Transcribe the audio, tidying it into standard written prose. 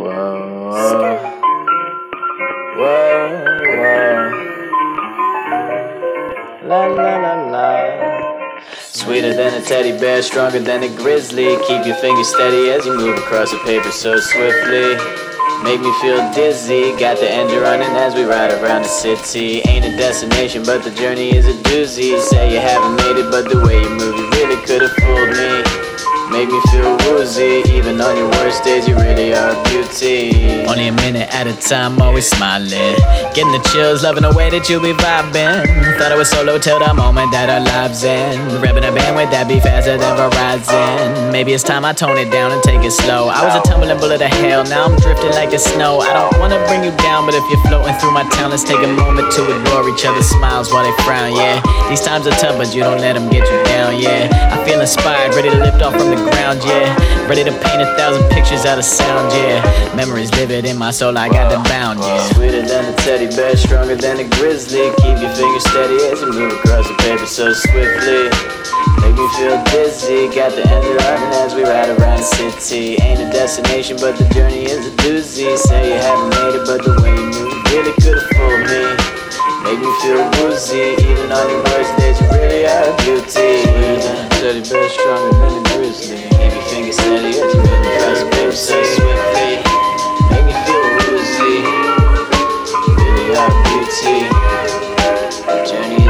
Whoa, whoa, whoa. La la la la. Sweeter than a teddy bear, stronger than a grizzly. Keep your fingers steady as you move across the paper so swiftly. Make me feel dizzy, got the engine running as we ride around the city. Ain't a destination, but the journey is a doozy. Say you haven't made it, but the way you move, you really could've fooled me. Make me feel woozy, even on your worst days, you really are a beauty. Only a minute at a time, always smiling. Getting the chills, loving the way that you be vibing. Thought I was solo till the moment that our lives end. Revving a band with that beat faster than Verizon. Maybe it's time I tone it down and take it slow. I was a tumbling bullet of hell, now I'm drifting like the snow. I don't wanna bring you down, but if you're floating through my town, let's take a moment to ignore each other's smiles while they frown, yeah. These times are tough, but you don't let them get you down, yeah. I feel inspired, ready to lift off from the ground, yeah. Ready to paint 1,000 pictures out of sound, yeah. Memories vivid in my soul, I got them bound, yeah. Sweeter than a teddy bear, stronger than a grizzly. Keep your fingers steady as you move across the paper so swiftly. Make me feel dizzy, got the engine running as we ride around the city. Ain't a destination, but the journey is a doozy. Say you haven't made it, but the way you move really could've fooled me. Make me feel woozy, even on your worst days, you really are a beauty. Sweeter than a teddy bear, stronger than a grizzly. Keep your fingers steady as you move across the paper so swiftly. Make me feel woozy, you really are a beauty. The journey